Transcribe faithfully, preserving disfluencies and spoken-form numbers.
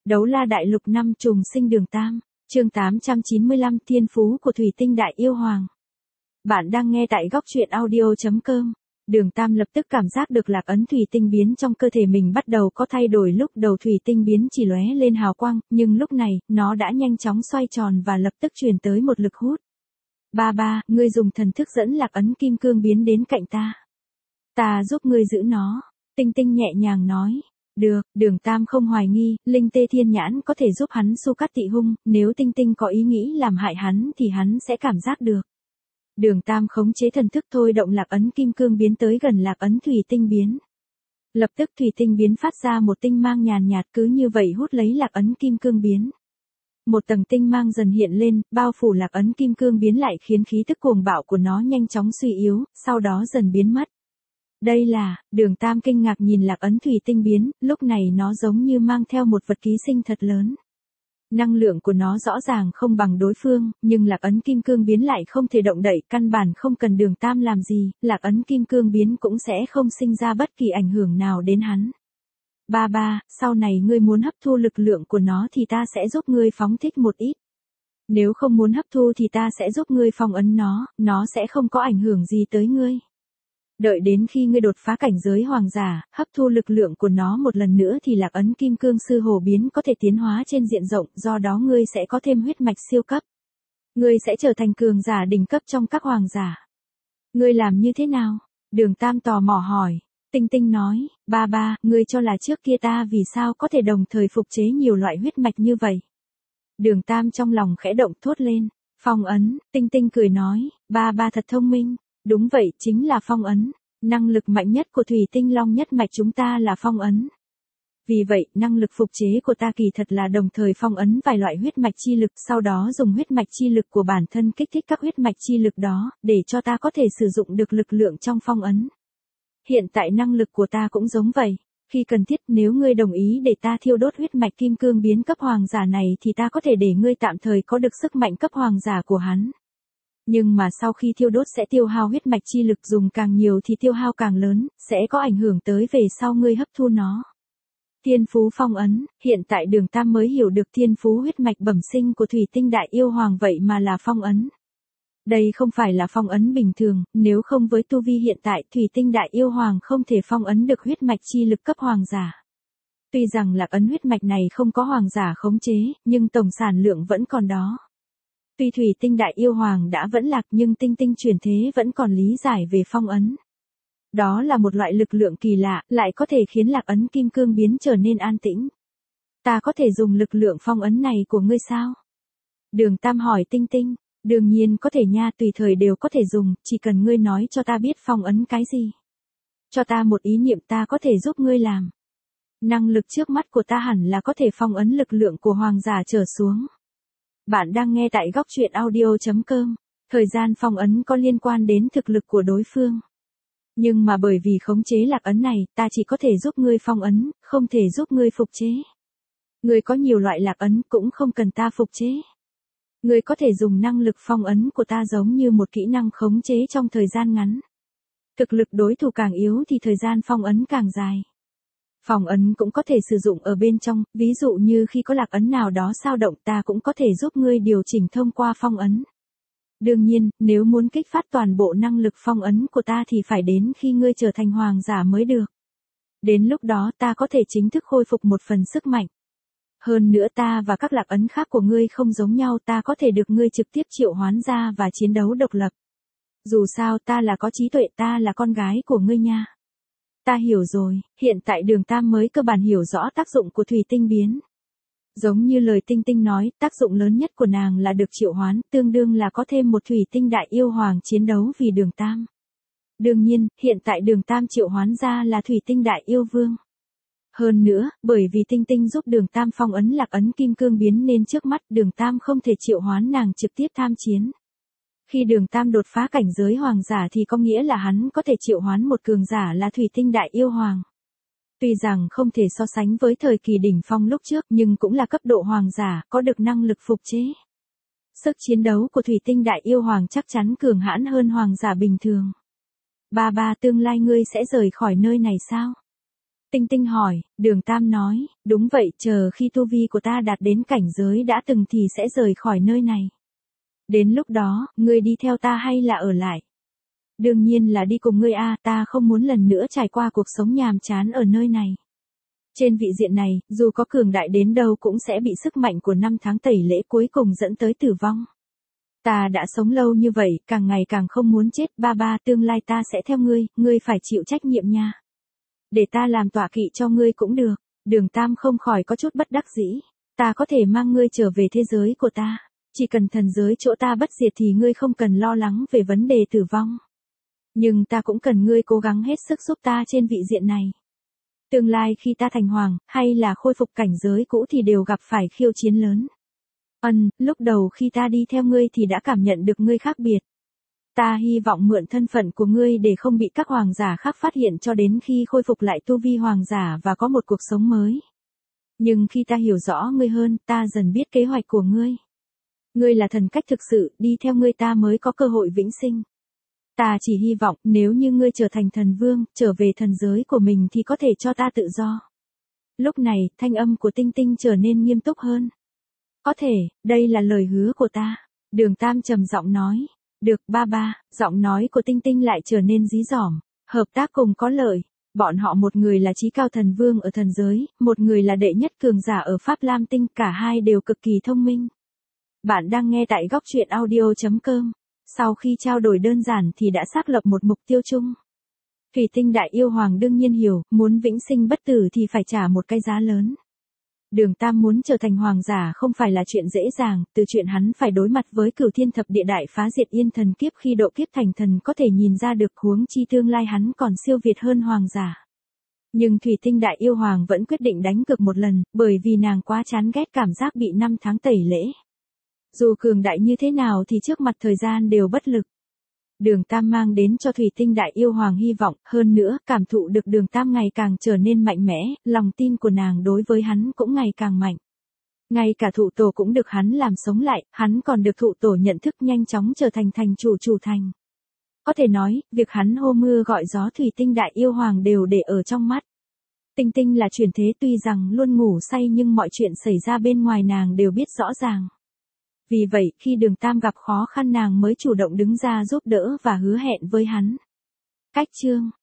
Đấu La Đại Lục năm trùng sinh Đường Tam, chương tám trăm chín mươi lăm Thiên phú của Thủy Tinh Đại Yêu Hoàng. Bạn đang nghe tại góc truyện audio chấm com. Đường Tam lập tức cảm giác được lạc ấn thủy tinh biến trong cơ thể mình bắt đầu có thay đổi, lúc đầu thủy tinh biến chỉ lóe lên hào quang, nhưng lúc này, nó đã nhanh chóng xoay tròn và lập tức truyền tới một lực hút. Ba ba, ngươi dùng thần thức dẫn lạc ấn kim cương biến đến cạnh ta. Ta giúp ngươi giữ nó, Tinh Tinh nhẹ nhàng nói. Được, Đường Tam không hoài nghi, linh tê thiên nhãn có thể giúp hắn su cắt tị hung, nếu Tinh Tinh có ý nghĩ làm hại hắn thì hắn sẽ cảm giác được. Đường Tam khống chế thần thức thôi động lạc ấn kim cương biến tới gần lạc ấn thủy tinh biến. Lập tức thủy tinh biến phát ra một tinh mang nhàn nhạt, cứ như vậy hút lấy lạc ấn kim cương biến. Một tầng tinh mang dần hiện lên, bao phủ lạc ấn kim cương biến lại khiến khí tức cuồng bạo của nó nhanh chóng suy yếu, sau đó dần biến mất. Đây là, Đường Tam kinh ngạc nhìn lạc ấn thủy tinh biến, lúc này nó giống như mang theo một vật ký sinh thật lớn. Năng lượng của nó rõ ràng không bằng đối phương, nhưng lạc ấn kim cương biến lại không thể động đậy, căn bản không cần Đường Tam làm gì, lạc ấn kim cương biến cũng sẽ không sinh ra bất kỳ ảnh hưởng nào đến hắn. Ba ba, sau này ngươi muốn hấp thu lực lượng của nó thì ta sẽ giúp ngươi phóng thích một ít. Nếu không muốn hấp thu thì ta sẽ giúp ngươi phong ấn nó, nó sẽ không có ảnh hưởng gì tới ngươi. Đợi đến khi ngươi đột phá cảnh giới hoàng giả, hấp thu lực lượng của nó một lần nữa thì lạc ấn kim cương sư hồ biến có thể tiến hóa trên diện rộng, do đó ngươi sẽ có thêm huyết mạch siêu cấp. Ngươi sẽ trở thành cường giả đỉnh cấp trong các hoàng giả. Ngươi làm như thế nào? Đường Tam tò mò hỏi. Tinh Tinh nói, ba ba, ngươi cho là trước kia ta vì sao có thể đồng thời phục chế nhiều loại huyết mạch như vậy? Đường Tam trong lòng khẽ động thốt lên, phong ấn. Tinh Tinh cười nói, ba ba thật thông minh. Đúng vậy, chính là phong ấn. Năng lực mạnh nhất của thủy tinh long nhất mạch chúng ta là phong ấn. Vì vậy, năng lực phục chế của ta kỳ thật là đồng thời phong ấn vài loại huyết mạch chi lực, sau đó dùng huyết mạch chi lực của bản thân kích thích các huyết mạch chi lực đó, để cho ta có thể sử dụng được lực lượng trong phong ấn. Hiện tại năng lực của ta cũng giống vậy. Khi cần thiết, nếu ngươi đồng ý để ta thiêu đốt huyết mạch kim cương biến cấp hoàng giả này thì ta có thể để ngươi tạm thời có được sức mạnh cấp hoàng giả của hắn. Nhưng mà sau khi thiêu đốt sẽ tiêu hao huyết mạch chi lực, dùng càng nhiều thì tiêu hao càng lớn, sẽ có ảnh hưởng tới về sau ngươi hấp thu nó. Thiên phú phong ấn, hiện tại Đường Tam mới hiểu được thiên phú huyết mạch bẩm sinh của Thủy Tinh Đại Yêu Hoàng vậy mà là phong ấn. Đây không phải là phong ấn bình thường, nếu không với tu vi hiện tại Thủy Tinh Đại Yêu Hoàng không thể phong ấn được huyết mạch chi lực cấp hoàng giả. Tuy rằng lạc ấn huyết mạch này không có hoàng giả khống chế, nhưng tổng sản lượng vẫn còn đó. Tuy Thủy Tinh Đại Yêu Hoàng đã vẫn lạc nhưng Tinh Tinh chuyển thế vẫn còn lý giải về phong ấn. Đó là một loại lực lượng kỳ lạ, lại có thể khiến lạc ấn kim cương biến trở nên an tĩnh. Ta có thể dùng lực lượng phong ấn này của ngươi sao? Đường Tam hỏi Tinh Tinh. Đương nhiên có thể nha, tùy thời đều có thể dùng, chỉ cần ngươi nói cho ta biết phong ấn cái gì. Cho ta một ý niệm ta có thể giúp ngươi làm. Năng lực trước mắt của ta hẳn là có thể phong ấn lực lượng của hoàng giả trở xuống. Bạn đang nghe tại góc truyện audio chấm com. Thời gian phong ấn có liên quan đến thực lực của đối phương. Nhưng mà bởi vì khống chế lạc ấn này, ta chỉ có thể giúp ngươi phong ấn, không thể giúp ngươi phục chế. Ngươi có nhiều loại lạc ấn cũng không cần ta phục chế. Ngươi có thể dùng năng lực phong ấn của ta giống như một kỹ năng khống chế trong thời gian ngắn. Thực lực đối thủ càng yếu thì thời gian phong ấn càng dài. Phong ấn cũng có thể sử dụng ở bên trong, ví dụ như khi có lạc ấn nào đó dao động ta cũng có thể giúp ngươi điều chỉnh thông qua phong ấn. Đương nhiên, nếu muốn kích phát toàn bộ năng lực phong ấn của ta thì phải đến khi ngươi trở thành hoàng giả mới được. Đến lúc đó ta có thể chính thức khôi phục một phần sức mạnh. Hơn nữa ta và các lạc ấn khác của ngươi không giống nhau, ta có thể được ngươi trực tiếp triệu hoán ra và chiến đấu độc lập. Dù sao ta là có trí tuệ, ta là con gái của ngươi nha. Ta hiểu rồi, hiện tại Đường Tam mới cơ bản hiểu rõ tác dụng của thủy tinh biến. Giống như lời Tinh Tinh nói, tác dụng lớn nhất của nàng là được triệu hoán, tương đương là có thêm một Thủy Tinh Đại Yêu Hoàng chiến đấu vì Đường Tam. Đương nhiên, hiện tại Đường Tam triệu hoán ra là Thủy Tinh Đại Yêu Vương. Hơn nữa, bởi vì Tinh Tinh giúp Đường Tam phong ấn lạc ấn kim cương biến nên trước mắt Đường Tam không thể triệu hoán nàng trực tiếp tham chiến. Khi Đường Tam đột phá cảnh giới hoàng giả thì có nghĩa là hắn có thể triệu hoán một cường giả là Thủy Tinh Đại Yêu Hoàng. Tuy rằng không thể so sánh với thời kỳ đỉnh phong lúc trước nhưng cũng là cấp độ hoàng giả, có được năng lực phục chế. Sức chiến đấu của Thủy Tinh Đại Yêu Hoàng chắc chắn cường hãn hơn hoàng giả bình thường. Ba ba, tương lai ngươi sẽ rời khỏi nơi này sao? Tinh Tinh hỏi, Đường Tam nói, đúng vậy, chờ khi tu vi của ta đạt đến cảnh giới đã từng thì sẽ rời khỏi nơi này. Đến lúc đó, ngươi đi theo ta hay là ở lại? Đương nhiên là đi cùng ngươi a, ta không muốn lần nữa trải qua cuộc sống nhàm chán ở nơi này. Trên vị diện này, dù có cường đại đến đâu cũng sẽ bị sức mạnh của năm tháng tẩy lễ cuối cùng dẫn tới tử vong. Ta đã sống lâu như vậy, càng ngày càng không muốn chết, ba ba, tương lai ta sẽ theo ngươi, ngươi phải chịu trách nhiệm nha. Để ta làm tọa kỵ cho ngươi cũng được. Đường Tam không khỏi có chút bất đắc dĩ. Ta có thể mang ngươi trở về thế giới của ta. Chỉ cần thần giới chỗ ta bất diệt thì ngươi không cần lo lắng về vấn đề tử vong. Nhưng ta cũng cần ngươi cố gắng hết sức giúp ta trên vị diện này. Tương lai khi ta thành hoàng, hay là khôi phục cảnh giới cũ thì đều gặp phải khiêu chiến lớn. Ân, lúc đầu khi ta đi theo ngươi thì đã cảm nhận được ngươi khác biệt. Ta hy vọng mượn thân phận của ngươi để không bị các hoàng giả khác phát hiện cho đến khi khôi phục lại tu vi hoàng giả và có một cuộc sống mới. Nhưng khi ta hiểu rõ ngươi hơn, ta dần biết kế hoạch của ngươi. Ngươi là thần cách thực sự, đi theo ngươi ta mới có cơ hội vĩnh sinh. Ta chỉ hy vọng nếu như ngươi trở thành thần vương, trở về thần giới của mình thì có thể cho ta tự do. Lúc này, thanh âm của Tinh Tinh trở nên nghiêm túc hơn. Có thể, đây là lời hứa của ta. Đường Tam trầm giọng nói. Được ba ba, giọng nói của Tinh Tinh lại trở nên dí dỏm. Hợp tác cùng có lợi. Bọn họ một người là chí cao thần vương ở thần giới, một người là đệ nhất cường giả ở Pháp Lam Tinh, cả hai đều cực kỳ thông minh. Bạn đang nghe tại góc truyện audio chấm com. Sau khi trao đổi đơn giản thì đã xác lập một mục tiêu chung. Thủy Tinh Đại Yêu Hoàng đương nhiên hiểu, muốn vĩnh sinh bất tử thì phải trả một cái giá lớn. Đường Tam muốn trở thành hoàng giả không phải là chuyện dễ dàng, từ chuyện hắn phải đối mặt với cửu thiên thập địa đại phá diệt yên thần kiếp khi độ kiếp thành thần có thể nhìn ra được, huống chi tương lai hắn còn siêu việt hơn hoàng giả. Nhưng Thủy Tinh Đại Yêu Hoàng vẫn quyết định đánh cược một lần, bởi vì nàng quá chán ghét cảm giác bị năm tháng tẩy lễ. Dù cường đại như thế nào thì trước mặt thời gian đều bất lực. Đường Tam mang đến cho Thủy Tinh Đại Yêu Hoàng hy vọng, hơn nữa, cảm thụ được Đường Tam ngày càng trở nên mạnh mẽ, lòng tin của nàng đối với hắn cũng ngày càng mạnh. Ngay cả thụ tổ cũng được hắn làm sống lại, hắn còn được thụ tổ nhận thức nhanh chóng trở thành thành chủ chủ thành. Có thể nói, việc hắn hô mưa gọi gió Thủy Tinh Đại Yêu Hoàng đều để ở trong mắt. Tinh Tinh là chuyển thế tuy rằng luôn ngủ say nhưng mọi chuyện xảy ra bên ngoài nàng đều biết rõ ràng. Vì vậy, khi Đường Tam gặp khó khăn nàng mới chủ động đứng ra giúp đỡ và hứa hẹn với hắn. Cách chương